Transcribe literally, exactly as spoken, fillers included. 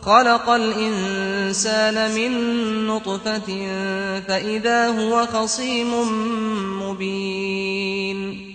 خلق الإنسان من نطفة فإذا هو خصيم مبين